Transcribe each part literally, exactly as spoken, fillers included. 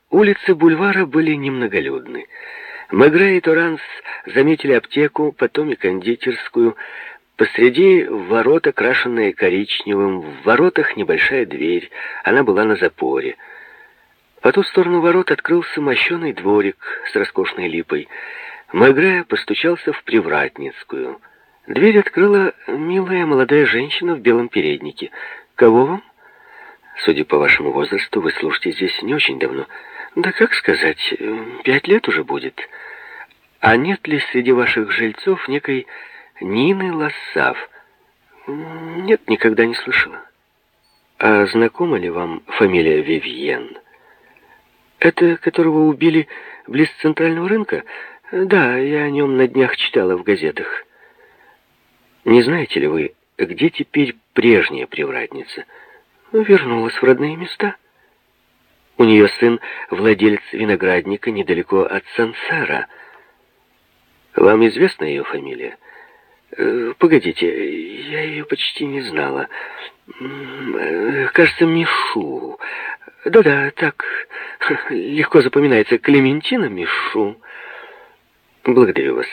Улицы бульвара были немноголюдны. Мегре и Торанс заметили аптеку, потом и кондитерскую. Посреди ворота, крашенные коричневым, в воротах небольшая дверь, она была на запоре. По ту сторону ворот открылся мощеный дворик с роскошной липой. Мегре постучался в привратницкую. Дверь открыла милая молодая женщина в белом переднике. «Кого вам?» «Судя по вашему возрасту, вы служите здесь не очень давно». «Да как сказать, пять лет уже будет». «А нет ли среди ваших жильцов некой Нины Лассав?» «Нет, никогда не слышала». «А знакома ли вам фамилия Вивьен?» «Это которого убили близ центрального рынка? Да, я о нем на днях читала в газетах». «Не знаете ли вы, где теперь прежняя привратница?» «Вернулась в родные места». «У нее сын владелец виноградника недалеко от Сансара». «Вам известна ее фамилия?» э, «Погодите, я ее почти не знала. Э, кажется, Мишу. Да-да, так легко запоминается. Клементина Мишу». «Благодарю вас».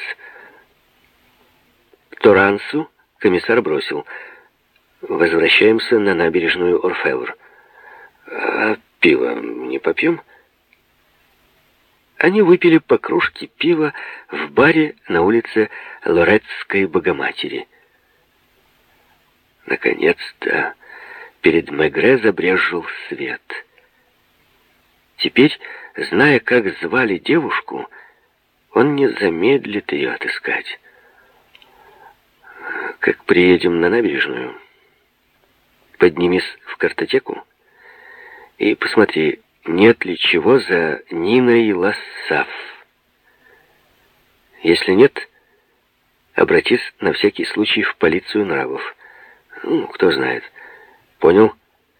Торансу комиссар бросил: «Возвращаемся на набережную Орфевр. А пиво не попьем?» Они выпили по кружке пива в баре на улице Лоретской Богоматери. Наконец-то перед Мегре забрезжил свет. Теперь, зная, как звали девушку, он не замедлит ее отыскать. «Как приедем на набережную, поднимись в картотеку и посмотри, нет ли чего за Ниной Лассав. Если нет, обратись на всякий случай в полицию нравов. Ну, кто знает. Понял?»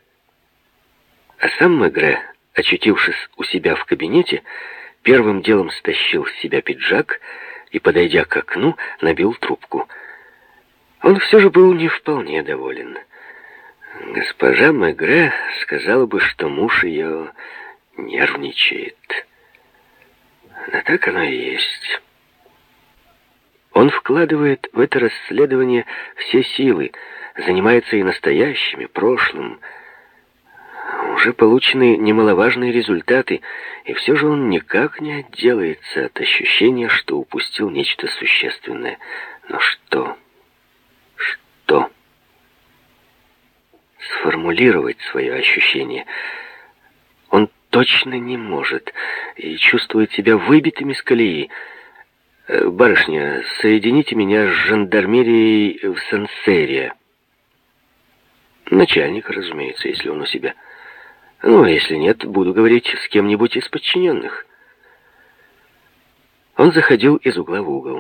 А сам Мегре, очутившись у себя в кабинете, первым делом стащил с себя пиджак и, подойдя к окну, набил трубку. Он все же был не вполне доволен. Госпожа Мегре сказала бы, что муж ее нервничает. Да так оно и есть. Он вкладывает в это расследование все силы, занимается и настоящим, и прошлым. Уже получены немаловажные результаты, и все же он никак не отделается от ощущения, что упустил нечто существенное. Но что? Что? Сформулировать свое ощущение он точно не может и чувствует себя выбитым из колеи. «Барышня, соедините меня с жандармерией в Сансере». Начальник, разумеется, если он у себя. Ну, а если нет, буду говорить с кем-нибудь из подчиненных. Он заходил из угла в угол.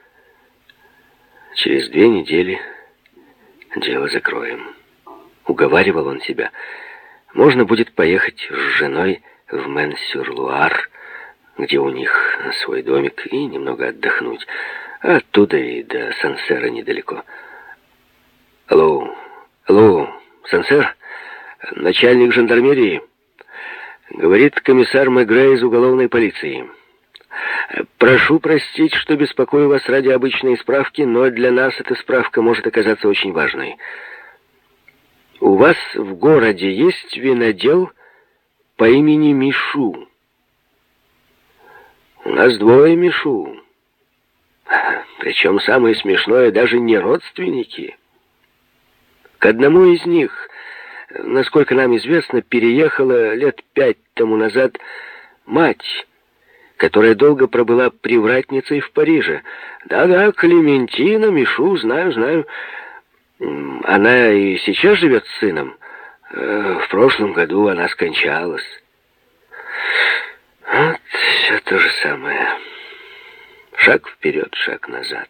Через две недели дело закроем. Уговаривал он себя. Можно будет поехать с женой в Мен-сюр-Луар, где у них свой домик, и немного отдохнуть. А оттуда и до Сансера недалеко. Алло, алло, Сансер? Начальник жандармерии? Говорит комиссар Мегре из уголовной полиции. Прошу простить, что беспокою вас ради обычной справки, но для нас эта справка может оказаться очень важной. У вас в городе есть винодел по имени Мишу? У нас двое Мишу. Причем самое смешное, даже не родственники. К одному из них, насколько нам известно, переехала лет пять тому назад мать, которая долго пробыла привратницей в Париже. Да-да, Клементина Мишу, знаю, знаю. Она и сейчас живет с сыном. В прошлом году она скончалась. Вот все то же самое. Шаг вперед, шаг назад.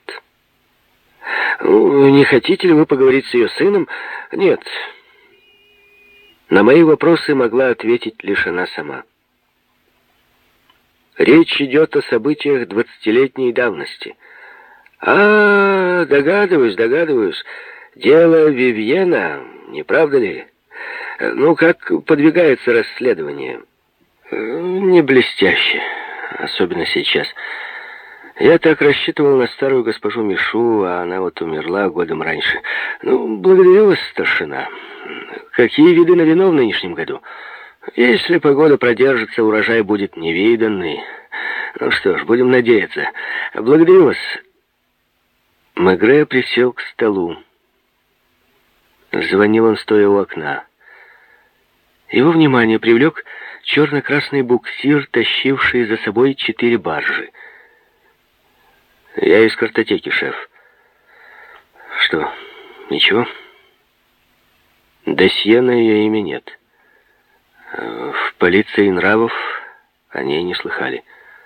Ну, не хотите ли вы поговорить с ее сыном? Нет. На мои вопросы могла ответить лишь она сама. Речь идет о событиях двадцатилетней давности. А, догадываюсь, догадываюсь. Дело Вивьена, не правда ли? Ну, как подвигается расследование? Не блестяще, особенно сейчас. Я так рассчитывал на старую госпожу Мишу, а она вот умерла годом раньше. Ну, благодарю вас, старшина. Какие виды на вино в нынешнем году? Если погода продержится, урожай будет невиданный. Ну что ж, будем надеяться. Благодарю вас. Мегре присел к столу. Звонил он, стоя у окна. Его внимание привлек черно-красный буксир, тащивший за собой четыре баржи. «Я из картотеки, шеф». «Что, ничего?» «Досье на ее имя нет. В полиции нравов о ней не слыхали».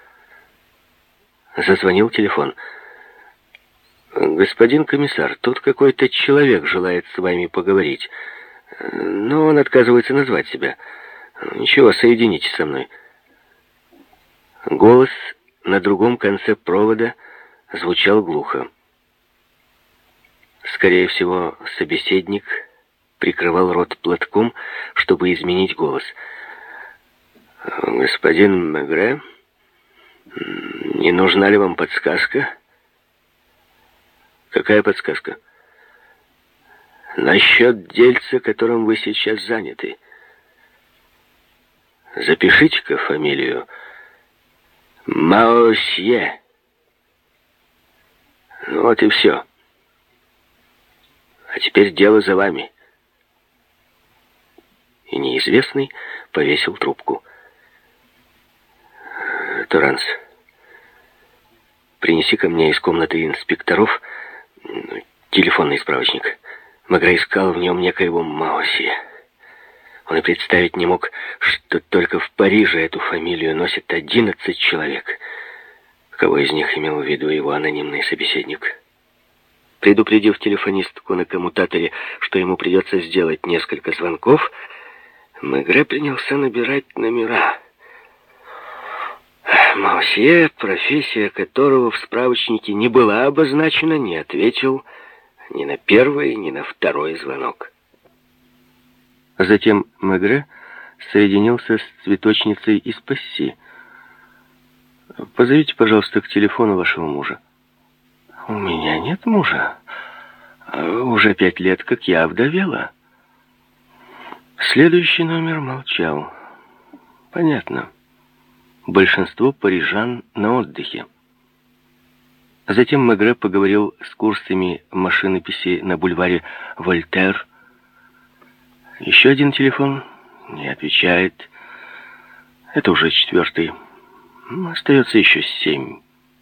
Зазвонил телефон. «Господин комиссар, тут какой-то человек желает с вами поговорить, но он отказывается назвать себя. Ничего, соедините со мной». Голос на другом конце провода звучал глухо. Скорее всего, собеседник прикрывал рот платком, чтобы изменить голос. «Господин Мегре, не нужна ли вам подсказка?» «Какая подсказка?» «Насчет дельца, которым вы сейчас заняты. Запишите-ка фамилию. Маосье. Ну вот и все. А теперь дело за вами». И неизвестный повесил трубку. «Торанс, принеси ко мне из комнаты инспекторов телефонный справочник». Мегре искал в нем некоего Маосье. Он и представить не мог, что только в Париже эту фамилию носит одиннадцать человек. Кого из них имел в виду его анонимный собеседник? Предупредив телефонистку на коммутаторе, что ему придется сделать несколько звонков, Мегре принялся набирать номера. Маосье, профессия которого в справочнике не была обозначена, не ответил ни на первый, ни на второй звонок. Затем Мегре соединился с цветочницей из Пасси. «Позовите, пожалуйста, к телефону вашего мужа». «У меня нет мужа. Уже пять лет, как я овдовела». Следующий номер молчал. «Понятно. Большинство парижан на отдыхе». Затем Мегре поговорил с курсами машинописи на бульваре Вольтер. Еще один телефон не отвечает. Это уже четвертый. Остается еще семь.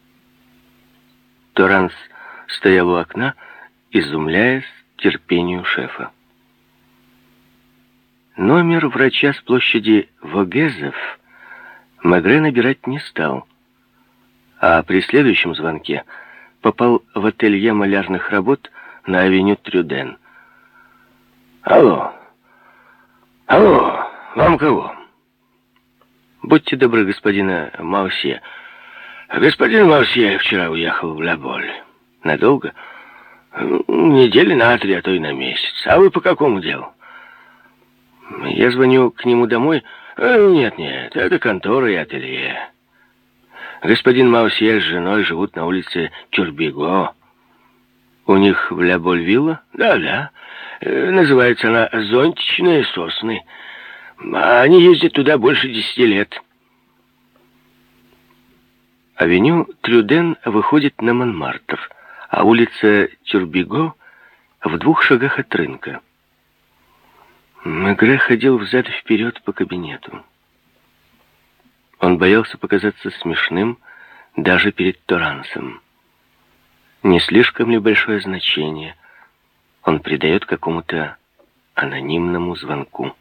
Торанс стоял у окна, изумляясь терпению шефа. Номер врача с площади Вогезов Мегре набирать не стал, а при следующем звонке попал в ателье малярных работ на авеню Трюден. «Алло! Алло! Вам кого?» «Будьте добры, господина Маосье». «Господин Маосье вчера уехал в Ля-Боль. Надолго?» «Недели на три, а то и на месяц. А вы по какому делу?» «Я звоню к нему домой». «Нет-нет, это контора и ателье. Господин Маосье с женой живут на улице Тюрбиго. У них в Ля-Боль вилла? Да-да. Называется она «Зонтичные сосны». Они ездят туда больше десяти лет». Авеню Трюден выходит на Монмартр, а улица Тюрбиго в двух шагах от рынка. Мегре ходил взад и вперед по кабинету. Он боялся показаться смешным даже перед Торансом. Не слишком ли большое значение он придает какому-то анонимному звонку?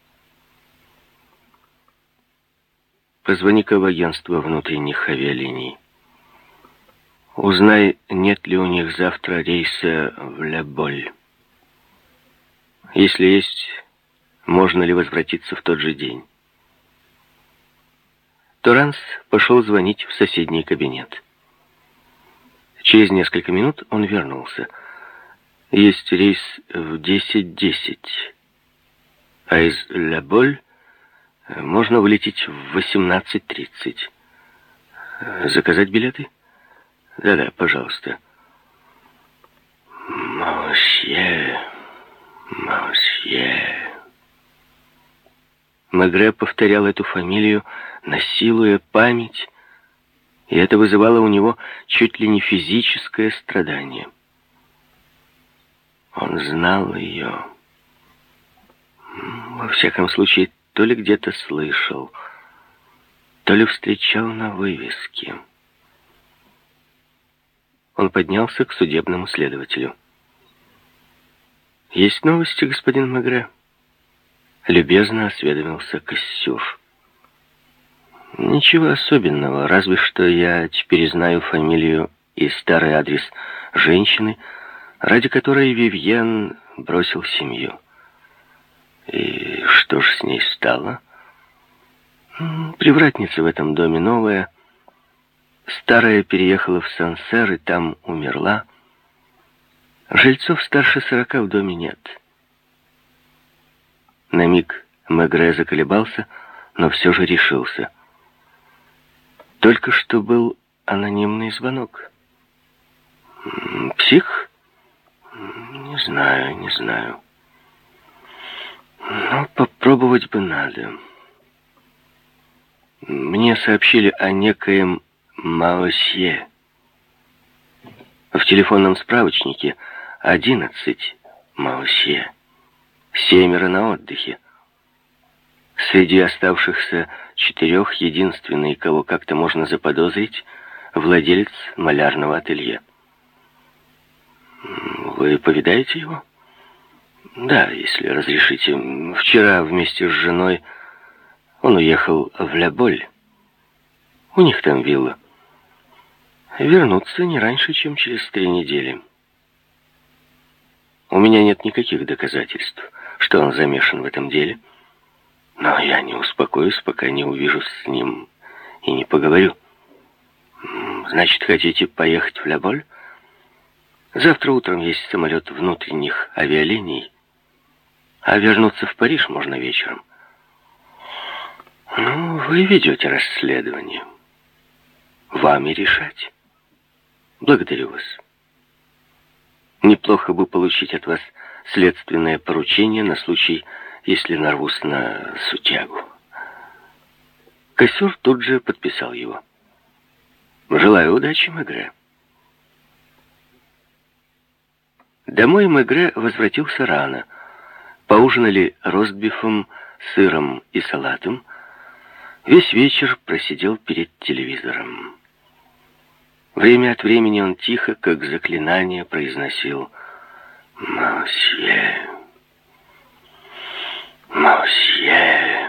Позвони-ка в агентство внутренних авиалиний. Узнай, нет ли у них завтра рейса в Ля-Боль. Если есть, можно ли возвратиться в тот же день. Торанс пошел звонить в соседний кабинет. Через несколько минут он вернулся. Есть рейс в десять десять, а из Ля-Боль Можно вылететь в восемнадцать тридцать. Заказать билеты? Да-да, пожалуйста. Мосье, мосье. Мегре повторял эту фамилию, насилуя память, и это вызывало у него чуть ли не физическое страдание. Он знал ее. Во всяком случае, то ли где-то слышал, то ли встречал на вывеске. Он поднялся к судебному следователю. «Есть новости, господин Мегре?» Любезно осведомился Кассюр. «Ничего особенного, разве что я теперь знаю фамилию и старый адрес женщины, ради которой Вивьен бросил семью. И что ж с ней стало? Привратница в этом доме новая. Старая переехала в Сансер и там умерла. Жильцов старше сорока в доме нет». На миг Мегре заколебался, но все же решился. Только что был анонимный звонок. Псих? Не знаю, не знаю. Но попробовать бы надо. Мне сообщили о некоем Маосье. В телефонном справочнике одиннадцать Маосье. Семеро на отдыхе. Среди оставшихся четырех единственный, кого как-то можно заподозрить, владелец малярного ателье. Вы повидаете его? Да, если разрешите. Вчера вместе с женой он уехал в Ля-Боль. У них там вилла. Вернуться не раньше, чем через три недели. У меня нет никаких доказательств, что он замешан в этом деле. Но я не успокоюсь, пока не увижусь с ним и не поговорю. Значит, хотите поехать в Ля-Боль? Завтра утром есть самолет внутренних авиалиний, а вернуться в Париж можно вечером. Ну, вы ведете расследование. Вам и решать. Благодарю вас. Неплохо бы получить от вас следственное поручение на случай, если нарвусь на сутягу. Кассюр тут же подписал его. Желаю удачи, Мегре. Домой Мегре возвратился рано. Поужинали ростбифом, сыром и салатом. Весь вечер просидел перед телевизором. Время от времени он тихо, как заклинание, произносил «Мосье, мосье,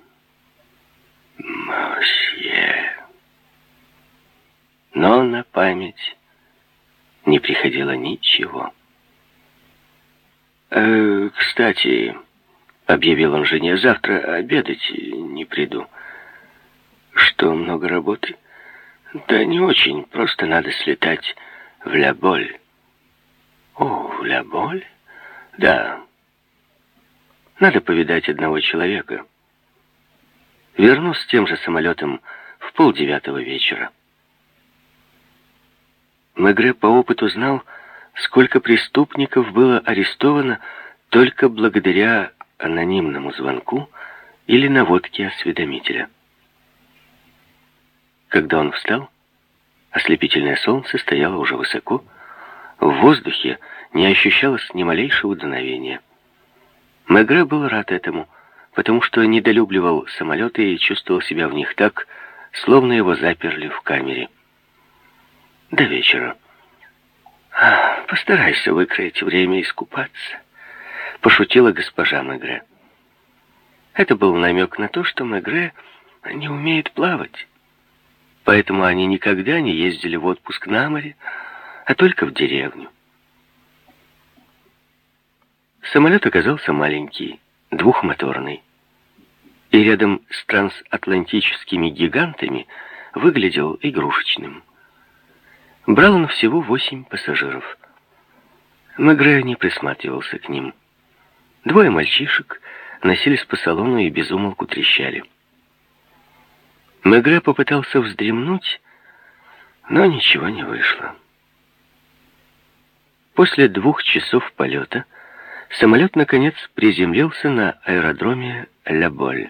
мосье». Но на память не приходило ничего. «Э, «Кстати», — объявил он жене, — «завтра обедать не приду». «Что, много работы?» «Да не очень, просто надо слетать в Ля-Боль». «О, в Ля-Боль?» «Да. Надо повидать одного человека. Вернусь с тем же самолетом в полдевятого вечера». Мегре по опыту знал, сколько преступников было арестовано только благодаря анонимному звонку или наводке осведомителя. Когда он встал, ослепительное солнце стояло уже высоко, в воздухе не ощущалось ни малейшего дуновения. Мегре был рад этому, потому что недолюбливал самолеты и чувствовал себя в них так, словно его заперли в камере. До вечера. А, «Постарайся выкроить время искупаться», — пошутила госпожа Мегре. Это был намек на то, что Мегре не умеет плавать. Поэтому они никогда не ездили в отпуск на море, а только в деревню. Самолет оказался маленький, двухмоторный, и рядом с трансатлантическими гигантами выглядел игрушечным. Брал он всего восемь пассажиров. Мегре не присматривался к ним. Двое мальчишек, носились по салону и без умолку трещали. Мегре попытался вздремнуть, но ничего не вышло. После двух часов полета самолет, наконец, приземлился на аэродроме Ля-Боль.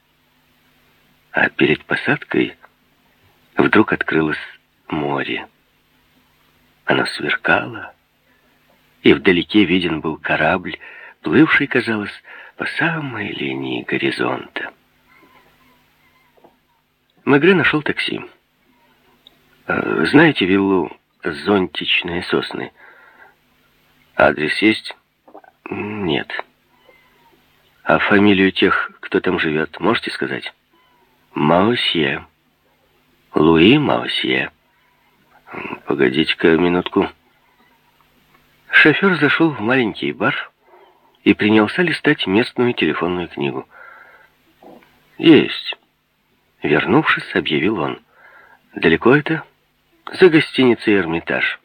А перед посадкой вдруг открылось море. Оно сверкало, и вдалеке виден был корабль, плывший, казалось, по самой линии горизонта. Мегре нашел такси. «Знаете виллу «Зонтичные сосны»?» «Адрес есть?» «Нет». «А фамилию тех, кто там живет, можете сказать?» «Маусье. Луи Маусье». «Погодите-ка минутку». Шофер зашел в маленький бар и принялся листать местную телефонную книгу. «Есть». Вернувшись, объявил он. «Далеко это?» «За гостиницей «Эрмитаж».